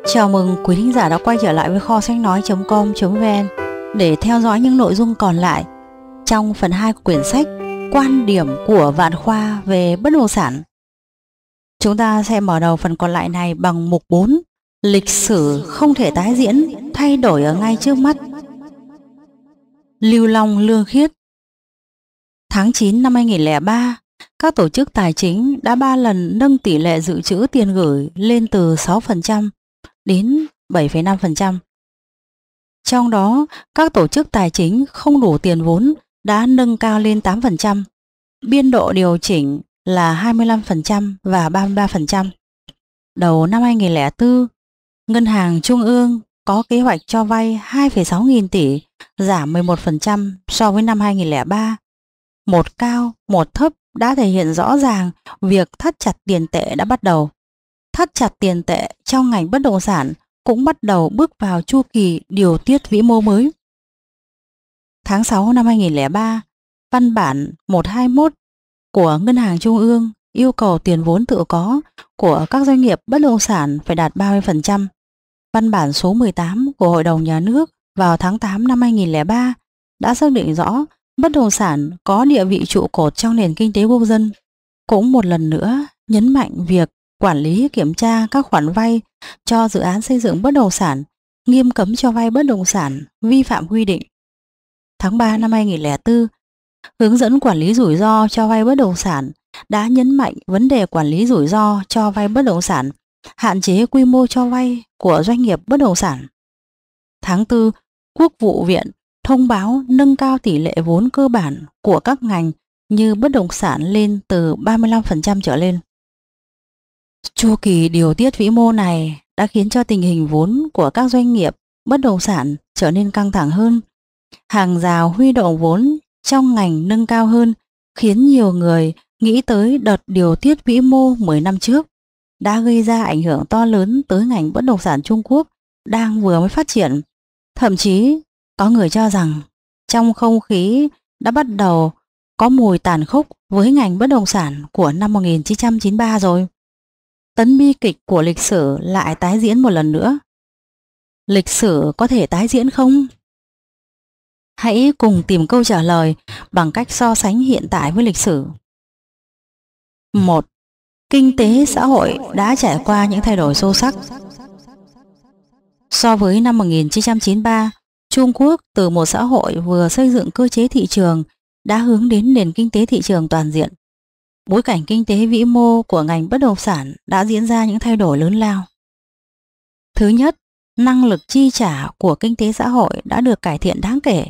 Chào mừng quý thính giả đã quay trở lại với kho sách nói.com.vn để theo dõi những nội dung còn lại trong phần 2 của quyển sách Quan điểm của Vạn Khoa về bất động sản. Chúng ta sẽ mở đầu phần còn lại này bằng mục 4: Lịch sử không thể tái diễn, thay đổi ở ngay trước mắt. Lưu Long Lương Khiết. Tháng 9 năm 2003, các tổ chức tài chính đã 3 lần nâng tỷ lệ dự trữ tiền gửi lên từ 6% đến 7,5%. Trong đó, các tổ chức tài chính không đủ tiền vốn đã nâng cao lên 8%, biên độ điều chỉnh là 25% và 33%. Đầu năm 2004, Ngân hàng Trung ương có kế hoạch cho vay 2,6 nghìn tỷ, giảm 11% so với năm 2003. Một cao, một thấp đã thể hiện rõ ràng việc thắt chặt tiền tệ đã bắt đầu. Thắt chặt tiền tệ trong ngành bất động sản cũng bắt đầu bước vào chu kỳ điều tiết vĩ mô mới. Tháng 6 năm 2003, văn bản 121 của Ngân hàng Trung ương yêu cầu tiền vốn tự có của các doanh nghiệp bất động sản phải đạt 30%. Văn bản số 18 của Hội đồng Nhà nước vào tháng 8 năm 2003 đã xác định rõ bất động sản có địa vị trụ cột trong nền kinh tế quốc dân. Cũng một lần nữa nhấn mạnh việc quản lý kiểm tra các khoản vay cho dự án xây dựng bất động sản, nghiêm cấm cho vay bất động sản vi phạm quy định. Tháng 3 năm 2004, hướng dẫn quản lý rủi ro cho vay bất động sản đã nhấn mạnh vấn đề quản lý rủi ro cho vay bất động sản, hạn chế quy mô cho vay của doanh nghiệp bất động sản. Tháng 4, Quốc vụ viện thông báo nâng cao tỷ lệ vốn cơ bản của các ngành như bất động sản lên từ 35% trở lên. Chu kỳ điều tiết vĩ mô này đã khiến cho tình hình vốn của các doanh nghiệp bất động sản trở nên căng thẳng hơn. Hàng rào huy động vốn trong ngành nâng cao hơn, khiến nhiều người nghĩ tới đợt điều tiết vĩ mô 10 năm trước đã gây ra ảnh hưởng to lớn tới ngành bất động sản Trung Quốc đang vừa mới phát triển. Thậm chí có người cho rằng trong không khí đã bắt đầu có mùi tàn khốc với ngành bất động sản của năm 1993 rồi. Tấn bi kịch của lịch sử lại tái diễn một lần nữa. Lịch sử có thể tái diễn không? Hãy cùng tìm câu trả lời bằng cách so sánh hiện tại với lịch sử. 1. Kinh tế xã hội đã trải qua những thay đổi sâu sắc. So với năm 1993, Trung Quốc từ một xã hội vừa xây dựng cơ chế thị trường đã hướng đến nền kinh tế thị trường toàn diện. Bối cảnh kinh tế vĩ mô của ngành bất động sản đã diễn ra những thay đổi lớn lao. Thứ nhất, năng lực chi trả của kinh tế xã hội đã được cải thiện đáng kể.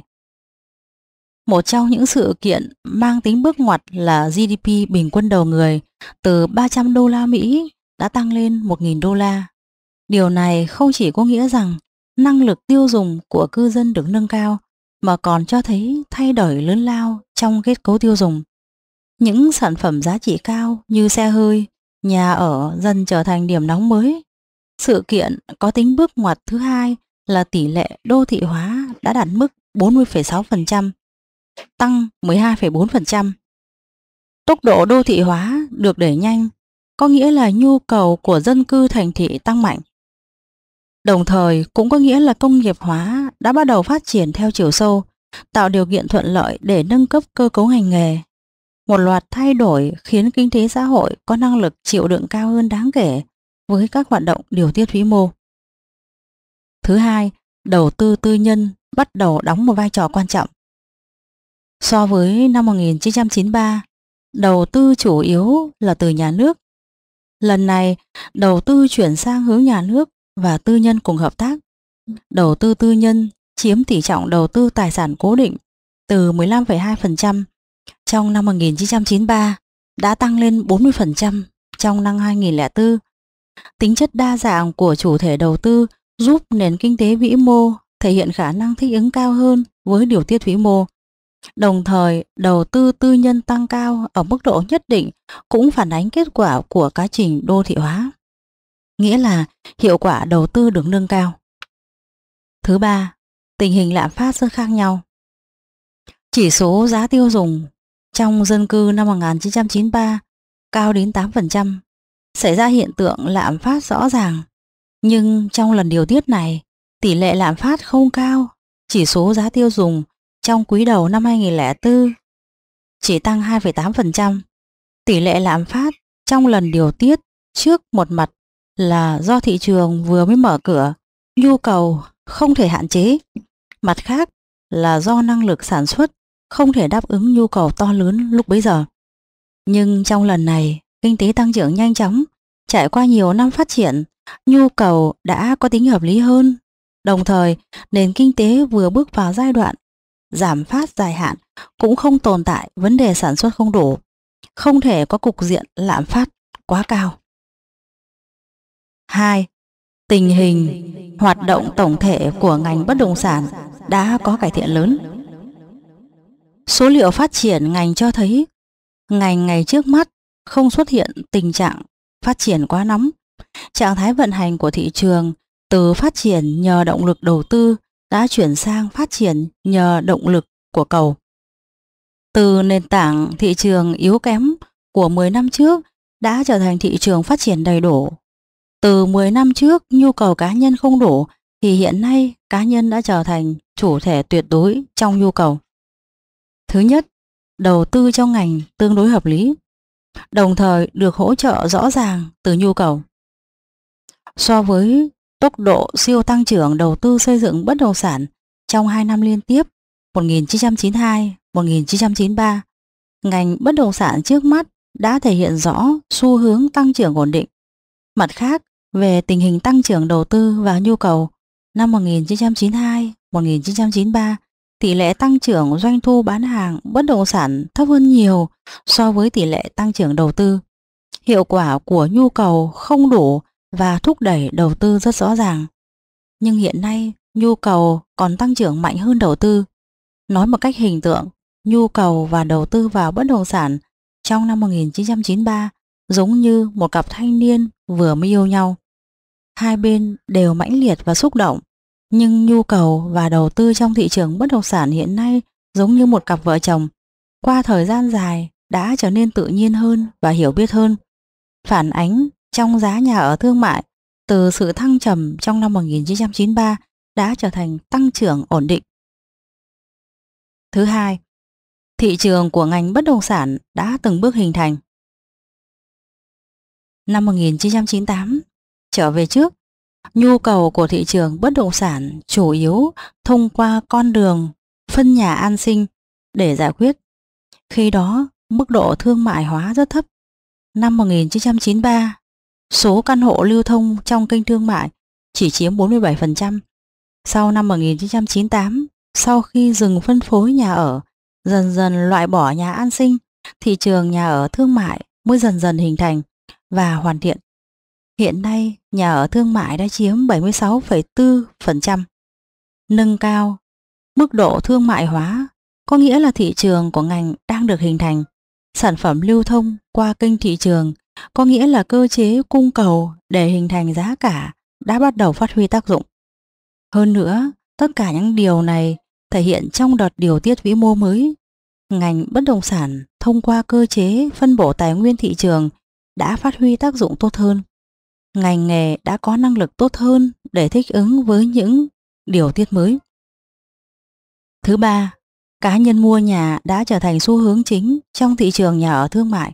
Một trong những sự kiện mang tính bước ngoặt là GDP bình quân đầu người từ 300 đô la Mỹ đã tăng lên 1.000 đô la. Điều này không chỉ có nghĩa rằng năng lực tiêu dùng của cư dân được nâng cao, mà còn cho thấy thay đổi lớn lao trong kết cấu tiêu dùng. Những sản phẩm giá trị cao như xe hơi, nhà ở dần trở thành điểm nóng mới. Sự kiện có tính bước ngoặt thứ hai là tỷ lệ đô thị hóa đã đạt mức 40,6%, tăng 12,4%. Tốc độ đô thị hóa được đẩy nhanh, có nghĩa là nhu cầu của dân cư thành thị tăng mạnh. Đồng thời cũng có nghĩa là công nghiệp hóa đã bắt đầu phát triển theo chiều sâu, tạo điều kiện thuận lợi để nâng cấp cơ cấu ngành nghề. Một loạt thay đổi khiến kinh tế xã hội có năng lực chịu đựng cao hơn đáng kể với các hoạt động điều tiết vĩ mô. Thứ hai, đầu tư tư nhân bắt đầu đóng một vai trò quan trọng. So với năm 1993, đầu tư chủ yếu là từ nhà nước. Lần này, đầu tư chuyển sang hướng nhà nước và tư nhân cùng hợp tác. Đầu tư tư nhân chiếm tỷ trọng đầu tư tài sản cố định từ 15,2% trong năm 1993 đã tăng lên 40% trong năm 2004. Tính chất đa dạng của chủ thể đầu tư giúp nền kinh tế vĩ mô thể hiện khả năng thích ứng cao hơn với điều tiết vĩ mô. Đồng thời, đầu tư tư nhân tăng cao ở mức độ nhất định cũng phản ánh kết quả của quá trình đô thị hóa, nghĩa là hiệu quả đầu tư được nâng cao. Thứ ba, tình hình lạm phát rất khác nhau. Chỉ số giá tiêu dùng trong dân cư năm 1993 cao đến 8%, xảy ra hiện tượng lạm phát rõ ràng. Nhưng trong lần điều tiết này, tỷ lệ lạm phát không cao, chỉ số giá tiêu dùng trong quý đầu năm 2004 chỉ tăng 2,8%. Tỷ lệ lạm phát trong lần điều tiết trước một mặt là do thị trường vừa mới mở cửa, nhu cầu không thể hạn chế, mặt khác là do năng lực sản xuất không thể đáp ứng nhu cầu to lớn lúc bấy giờ. Nhưng trong lần này, kinh tế tăng trưởng nhanh chóng, trải qua nhiều năm phát triển, nhu cầu đã có tính hợp lý hơn. Đồng thời, nền kinh tế vừa bước vào giai đoạn giảm phát dài hạn, cũng không tồn tại vấn đề sản xuất không đủ, không thể có cục diện lạm phát quá cao. 2. Tình hình hoạt động tổng thể của ngành bất động sản đã có cải thiện lớn. Số liệu phát triển ngành cho thấy ngành ngày trước mắt không xuất hiện tình trạng phát triển quá nóng. Trạng thái vận hành của thị trường từ phát triển nhờ động lực đầu tư đã chuyển sang phát triển nhờ động lực của cầu. Từ nền tảng thị trường yếu kém của 10 năm trước đã trở thành thị trường phát triển đầy đủ. Từ 10 năm trước nhu cầu cá nhân không đủ thì hiện nay cá nhân đã trở thành chủ thể tuyệt đối trong nhu cầu. Thứ nhất, đầu tư trong ngành tương đối hợp lý, đồng thời được hỗ trợ rõ ràng từ nhu cầu. So với tốc độ siêu tăng trưởng đầu tư xây dựng bất động sản trong 2 năm liên tiếp 1992-1993, ngành bất động sản trước mắt đã thể hiện rõ xu hướng tăng trưởng ổn định. Mặt khác, về tình hình tăng trưởng đầu tư và nhu cầu, năm 1992-1993, tỷ lệ tăng trưởng doanh thu bán hàng bất động sản thấp hơn nhiều so với tỷ lệ tăng trưởng đầu tư. Hiệu quả của nhu cầu không đủ và thúc đẩy đầu tư rất rõ ràng. Nhưng hiện nay, nhu cầu còn tăng trưởng mạnh hơn đầu tư. Nói một cách hình tượng, nhu cầu và đầu tư vào bất động sản trong năm 1993 giống như một cặp thanh niên vừa mới yêu nhau. Hai bên đều mãnh liệt và xúc động, nhưng nhu cầu và đầu tư trong thị trường bất động sản hiện nay giống như một cặp vợ chồng. Qua thời gian dài đã trở nên tự nhiên hơn và hiểu biết hơn. Phản ánh trong giá nhà ở thương mại từ sự thăng trầm trong năm 1993 đã trở thành tăng trưởng ổn định. Thứ hai, thị trường của ngành bất động sản đã từng bước hình thành. Năm 1998 trở về trước, nhu cầu của thị trường bất động sản chủ yếu thông qua con đường phân nhà an sinh để giải quyết. Khi đó, mức độ thương mại hóa rất thấp. Năm 1993, số căn hộ lưu thông trong kênh thương mại chỉ chiếm 47%. Sau năm 1998, sau khi dừng phân phối nhà ở, dần dần loại bỏ nhà an sinh, thị trường nhà ở thương mại mới dần dần hình thành và hoàn thiện. Hiện nay, nhà ở thương mại đã chiếm 76,4%. Nâng cao mức độ thương mại hóa có nghĩa là thị trường của ngành đang được hình thành. Sản phẩm lưu thông qua kênh thị trường có nghĩa là cơ chế cung cầu để hình thành giá cả đã bắt đầu phát huy tác dụng. Hơn nữa, tất cả những điều này thể hiện trong đợt điều tiết vĩ mô mới. Ngành bất động sản thông qua cơ chế phân bổ tài nguyên thị trường đã phát huy tác dụng tốt hơn. Ngành nghề đã có năng lực tốt hơn để thích ứng với những điều tiết mới. Thứ ba, cá nhân mua nhà đã trở thành xu hướng chính trong thị trường nhà ở thương mại.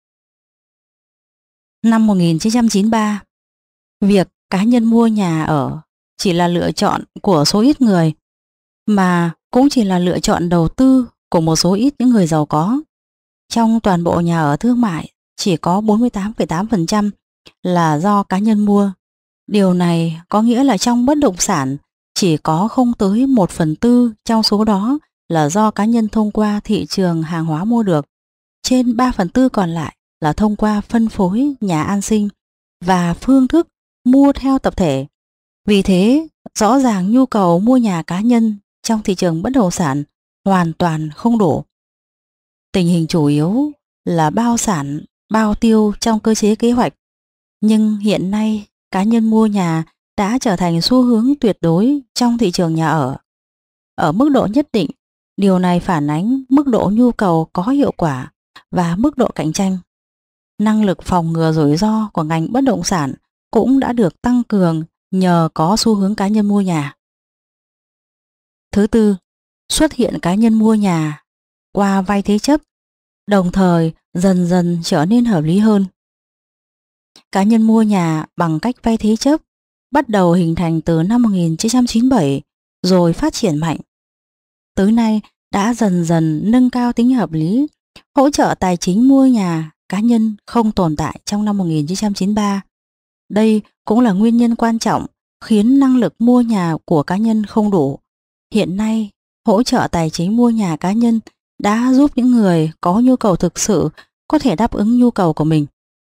Năm 1993, việc cá nhân mua nhà ở chỉ là lựa chọn của số ít người, mà cũng chỉ là lựa chọn đầu tư của một số ít những người giàu có. Trong toàn bộ nhà ở thương mại, chỉ có 48,8% là do cá nhân mua. Điều này có nghĩa là trong bất động sản chỉ có không tới 1/4 trong số đó là do cá nhân thông qua thị trường hàng hóa mua được. Trên 3/4 còn lại là thông qua phân phối nhà an sinh và phương thức mua theo tập thể. Vì thế, rõ ràng nhu cầu mua nhà cá nhân trong thị trường bất động sản hoàn toàn không đủ. Tình hình chủ yếu là bao sản, bao tiêu trong cơ chế kế hoạch. Nhưng hiện nay, cá nhân mua nhà đã trở thành xu hướng tuyệt đối trong thị trường nhà ở. Ở mức độ nhất định, điều này phản ánh mức độ nhu cầu có hiệu quả và mức độ cạnh tranh. Năng lực phòng ngừa rủi ro của ngành bất động sản cũng đã được tăng cường nhờ có xu hướng cá nhân mua nhà. Thứ tư, xuất hiện cá nhân mua nhà qua vay thế chấp, đồng thời dần dần trở nên hợp lý hơn. Cá nhân mua nhà bằng cách vay thế chấp bắt đầu hình thành từ năm 1997 rồi phát triển mạnh. Tới nay đã dần dần nâng cao tính hợp lý. Hỗ trợ tài chính mua nhà cá nhân không tồn tại trong năm 1993. Đây cũng là nguyên nhân quan trọng khiến năng lực mua nhà của cá nhân không đủ. Hiện nay, hỗ trợ tài chính mua nhà cá nhân đã giúp những người có nhu cầu thực sự có thể đáp ứng nhu cầu của mình.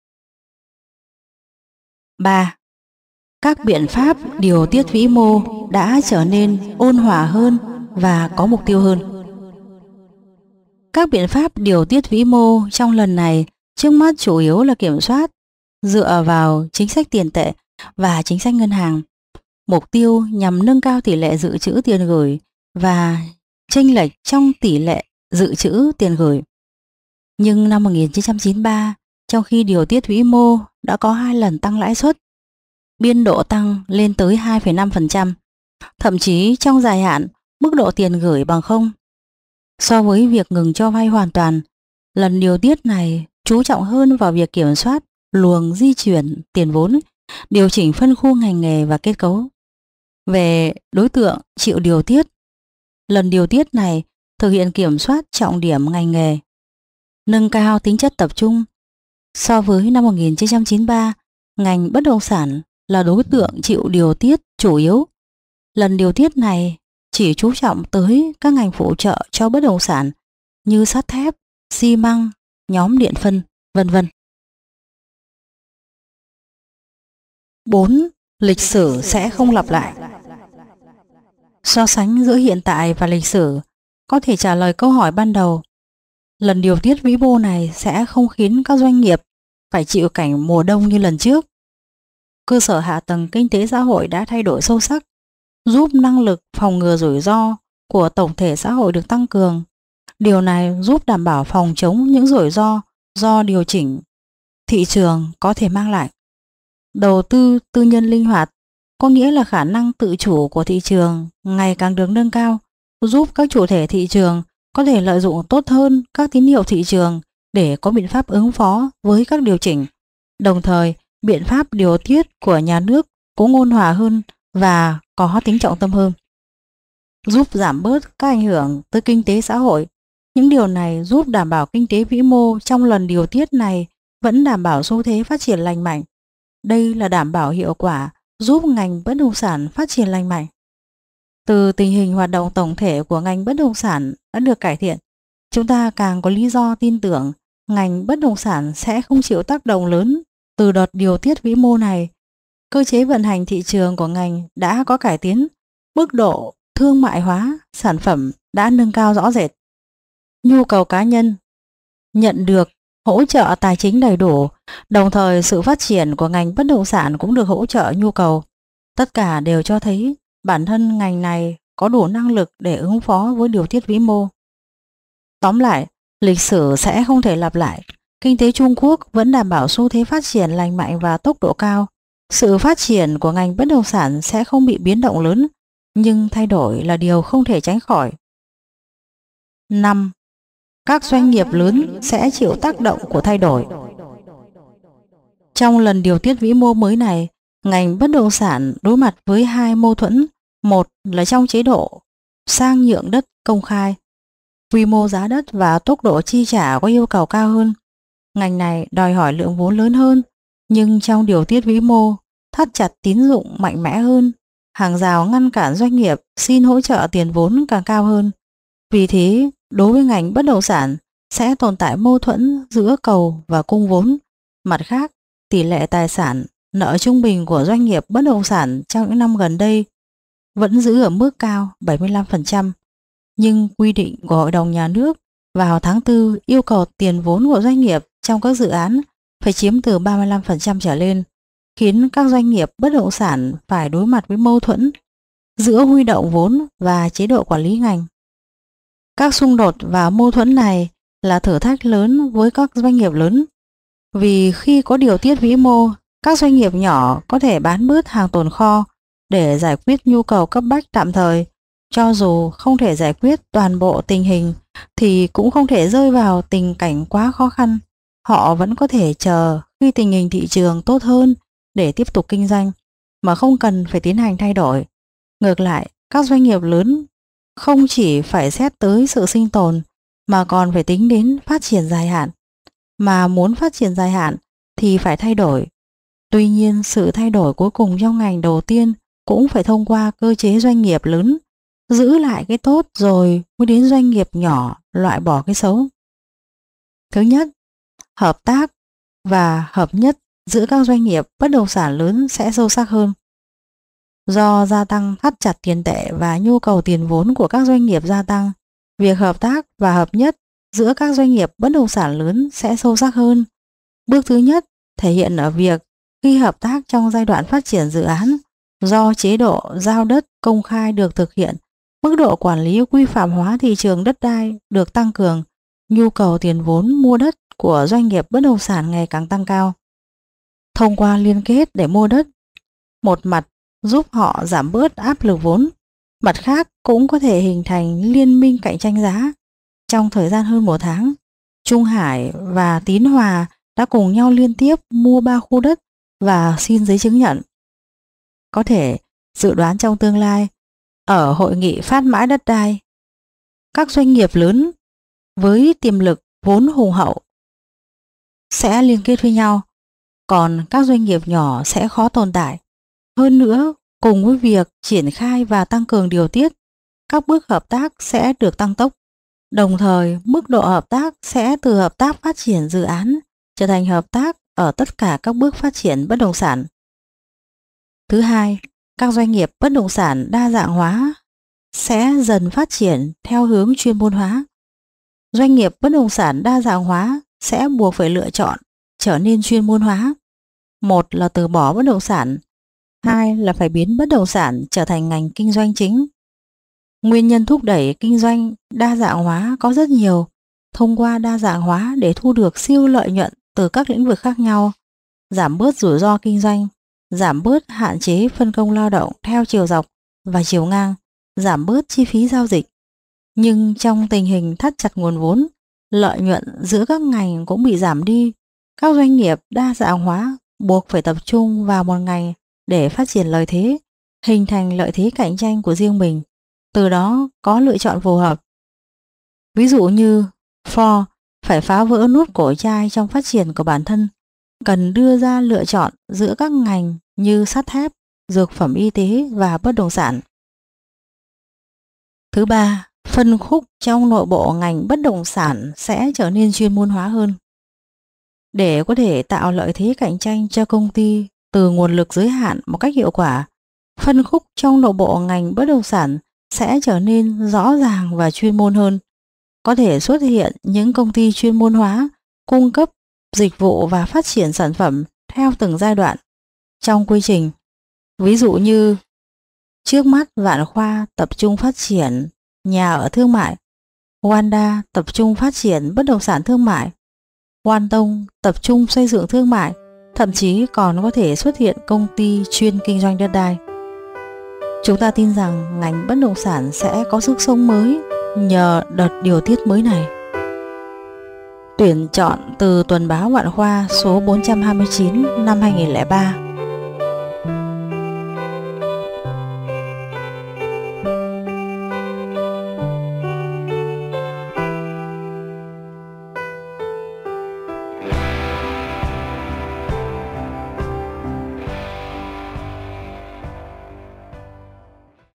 3. Các biện pháp điều tiết vĩ mô đã trở nên ôn hòa hơn và có mục tiêu hơn. Các biện pháp điều tiết vĩ mô trong lần này trước mắt chủ yếu là kiểm soát, dựa vào chính sách tiền tệ và chính sách ngân hàng. Mục tiêu nhằm nâng cao tỷ lệ dự trữ tiền gửi và chênh lệch trong tỷ lệ dự trữ tiền gửi. Nhưng năm 1993, trong khi điều tiết vĩ mô đã có 2 lần tăng lãi suất, biên độ tăng lên tới 2,5%, thậm chí trong dài hạn mức độ tiền gửi bằng không. So với việc ngừng cho vay hoàn toàn, lần điều tiết này chú trọng hơn vào việc kiểm soát luồng di chuyển tiền vốn, điều chỉnh phân khu ngành nghề và kết cấu. Về đối tượng chịu điều tiết, lần điều tiết này thực hiện kiểm soát trọng điểm ngành nghề, nâng cao tính chất tập trung. So với năm 1993, ngành bất động sản là đối tượng chịu điều tiết chủ yếu. Lần điều tiết này chỉ chú trọng tới các ngành phụ trợ cho bất động sản như sắt thép, xi măng, nhóm điện phân, vân vân. 4. Lịch sử sẽ không lặp lại. So sánh giữa hiện tại và lịch sử có thể trả lời câu hỏi ban đầu. Lần điều tiết vĩ mô này sẽ không khiến các doanh nghiệp phải chịu cảnh mùa đông như lần trước. Cơ sở hạ tầng kinh tế xã hội đã thay đổi sâu sắc, giúp năng lực phòng ngừa rủi ro của tổng thể xã hội được tăng cường. Điều này giúp đảm bảo phòng chống những rủi ro do điều chỉnh thị trường có thể mang lại. Đầu tư tư nhân linh hoạt có nghĩa là khả năng tự chủ của thị trường ngày càng được nâng cao, giúp các chủ thể thị trường có thể lợi dụng tốt hơn các tín hiệu thị trường để có biện pháp ứng phó với các điều chỉnh. Đồng thời, biện pháp điều tiết của nhà nước cũng ôn hòa hơn và có tính trọng tâm hơn, giúp giảm bớt các ảnh hưởng tới kinh tế xã hội. Những điều này giúp đảm bảo kinh tế vĩ mô trong lần điều tiết này vẫn đảm bảo xu thế phát triển lành mạnh. Đây là đảm bảo hiệu quả giúp ngành bất động sản phát triển lành mạnh. Từ tình hình hoạt động tổng thể của ngành bất động sản đã được cải thiện, chúng ta càng có lý do tin tưởng ngành bất động sản sẽ không chịu tác động lớn từ đợt điều tiết vĩ mô này. Cơ chế vận hành thị trường của ngành đã có cải tiến, mức độ thương mại hóa sản phẩm đã nâng cao rõ rệt. Nhu cầu cá nhân nhận được hỗ trợ tài chính đầy đủ, đồng thời sự phát triển của ngành bất động sản cũng được hỗ trợ nhu cầu. Tất cả đều cho thấy bản thân ngành này có đủ năng lực để ứng phó với điều tiết vĩ mô. Tóm lại, lịch sử sẽ không thể lặp lại. Kinh tế Trung Quốc vẫn đảm bảo xu thế phát triển lành mạnh và tốc độ cao. Sự phát triển của ngành bất động sản sẽ không bị biến động lớn, nhưng thay đổi là điều không thể tránh khỏi. 5. Các doanh nghiệp lớn sẽ chịu tác động của thay đổi. Trong lần điều tiết vĩ mô mới này, ngành bất động sản đối mặt với 2 mâu thuẫn. Một là trong chế độ sang nhượng đất công khai, quy mô giá đất và tốc độ chi trả có yêu cầu cao hơn. Ngành này đòi hỏi lượng vốn lớn hơn, nhưng trong điều tiết vĩ mô, thắt chặt tín dụng mạnh mẽ hơn, hàng rào ngăn cản doanh nghiệp xin hỗ trợ tiền vốn càng cao hơn. Vì thế, đối với ngành bất động sản sẽ tồn tại mâu thuẫn giữa cầu và cung vốn. Mặt khác, tỷ lệ tài sản nợ trung bình của doanh nghiệp bất động sản trong những năm gần đây vẫn giữ ở mức cao 75%, nhưng quy định của Hội đồng Nhà nước vào tháng 4 yêu cầu tiền vốn của doanh nghiệp trong các dự án phải chiếm từ 35% trở lên, khiến các doanh nghiệp bất động sản phải đối mặt với mâu thuẫn giữa huy động vốn và chế độ quản lý ngành. Các xung đột và mâu thuẫn này là thử thách lớn với các doanh nghiệp lớn, vì khi có điều tiết vĩ mô, Các doanh nghiệp nhỏ có thể bán bớt hàng tồn kho để giải quyết nhu cầu cấp bách tạm thời. Cho dù không thể giải quyết toàn bộ tình hình thì cũng không thể rơi vào tình cảnh quá khó khăn. Họ vẫn có thể chờ khi tình hình thị trường tốt hơn để tiếp tục kinh doanh mà không cần phải tiến hành thay đổi. Ngược lại, các doanh nghiệp lớn không chỉ phải xét tới sự sinh tồn mà còn phải tính đến phát triển dài hạn. Mà muốn phát triển dài hạn thì phải thay đổi. Tuy nhiên, sự thay đổi cuối cùng trong ngành đầu tiên cũng phải thông qua cơ chế doanh nghiệp lớn giữ lại cái tốt rồi mới đến doanh nghiệp nhỏ loại bỏ cái xấu. Thứ nhất, hợp tác và hợp nhất giữa các doanh nghiệp bất động sản lớn sẽ sâu sắc hơn. Do gia tăng thắt chặt tiền tệ và nhu cầu tiền vốn của các doanh nghiệp gia tăng, việc hợp tác và hợp nhất giữa các doanh nghiệp bất động sản lớn sẽ sâu sắc hơn. Bước thứ nhất thể hiện ở việc khi hợp tác trong giai đoạn phát triển dự án, do chế độ giao đất công khai được thực hiện, mức độ quản lý quy phạm hóa thị trường đất đai được tăng cường, nhu cầu tiền vốn mua đất của doanh nghiệp bất động sản ngày càng tăng cao. Thông qua liên kết để mua đất, một mặt giúp họ giảm bớt áp lực vốn, mặt khác cũng có thể hình thành liên minh cạnh tranh giá. Trong thời gian hơn 1 tháng, Trung Hải và Tín Hòa đã cùng nhau liên tiếp mua 3 khu đất và xin giấy chứng nhận. Có thể dự đoán trong tương lai, ở hội nghị phát mãi đất đai, các doanh nghiệp lớn với tiềm lực vốn hùng hậu sẽ liên kết với nhau, còn các doanh nghiệp nhỏ sẽ khó tồn tại. Hơn nữa, cùng với việc triển khai và tăng cường điều tiết, các bước hợp tác sẽ được tăng tốc. Đồng thời, mức độ hợp tác sẽ từ hợp tác phát triển dự án trở thành hợp tác ở tất cả các bước phát triển bất động sản. Thứ hai, các doanh nghiệp bất động sản đa dạng hóa sẽ dần phát triển theo hướng chuyên môn hóa. Doanh nghiệp bất động sản đa dạng hóa sẽ buộc phải lựa chọn trở nên chuyên môn hóa. Một là từ bỏ bất động sản, hai là phải biến bất động sản trở thành ngành kinh doanh chính. Nguyên nhân thúc đẩy kinh doanh đa dạng hóa có rất nhiều. Thông qua đa dạng hóa để thu được siêu lợi nhuận từ các lĩnh vực khác nhau, giảm bớt rủi ro kinh doanh, giảm bớt hạn chế phân công lao động theo chiều dọc và chiều ngang, giảm bớt chi phí giao dịch. Nhưng trong tình hình thắt chặt nguồn vốn, lợi nhuận giữa các ngành cũng bị giảm đi. Các doanh nghiệp đa dạng hóa buộc phải tập trung vào một ngành để phát triển lợi thế, hình thành lợi thế cạnh tranh của riêng mình, từ đó có lựa chọn phù hợp. Ví dụ như Ford phải phá vỡ nút cổ chai trong phát triển của bản thân, cần đưa ra lựa chọn giữa các ngành như sắt thép, dược phẩm y tế và bất động sản. Thứ ba, phân khúc trong nội bộ ngành bất động sản sẽ trở nên chuyên môn hóa hơn. Để có thể tạo lợi thế cạnh tranh cho công ty từ nguồn lực giới hạn một cách hiệu quả, phân khúc trong nội bộ ngành bất động sản sẽ trở nên rõ ràng và chuyên môn hơn. Có thể xuất hiện những công ty chuyên môn hóa, cung cấp dịch vụ và phát triển sản phẩm theo từng giai đoạn trong quy trình. Ví dụ như trước mắt Vạn Khoa tập trung phát triển nhà ở thương mại, Wanda tập trung phát triển bất động sản thương mại, Quan Tông tập trung xây dựng thương mại, thậm chí còn có thể xuất hiện công ty chuyên kinh doanh đất đai. Chúng ta tin rằng ngành bất động sản sẽ có sức sống mới nhờ đợt điều tiết mới này. Tuyển chọn từ Tuần báo Vạn Khoa số 429 năm 2003.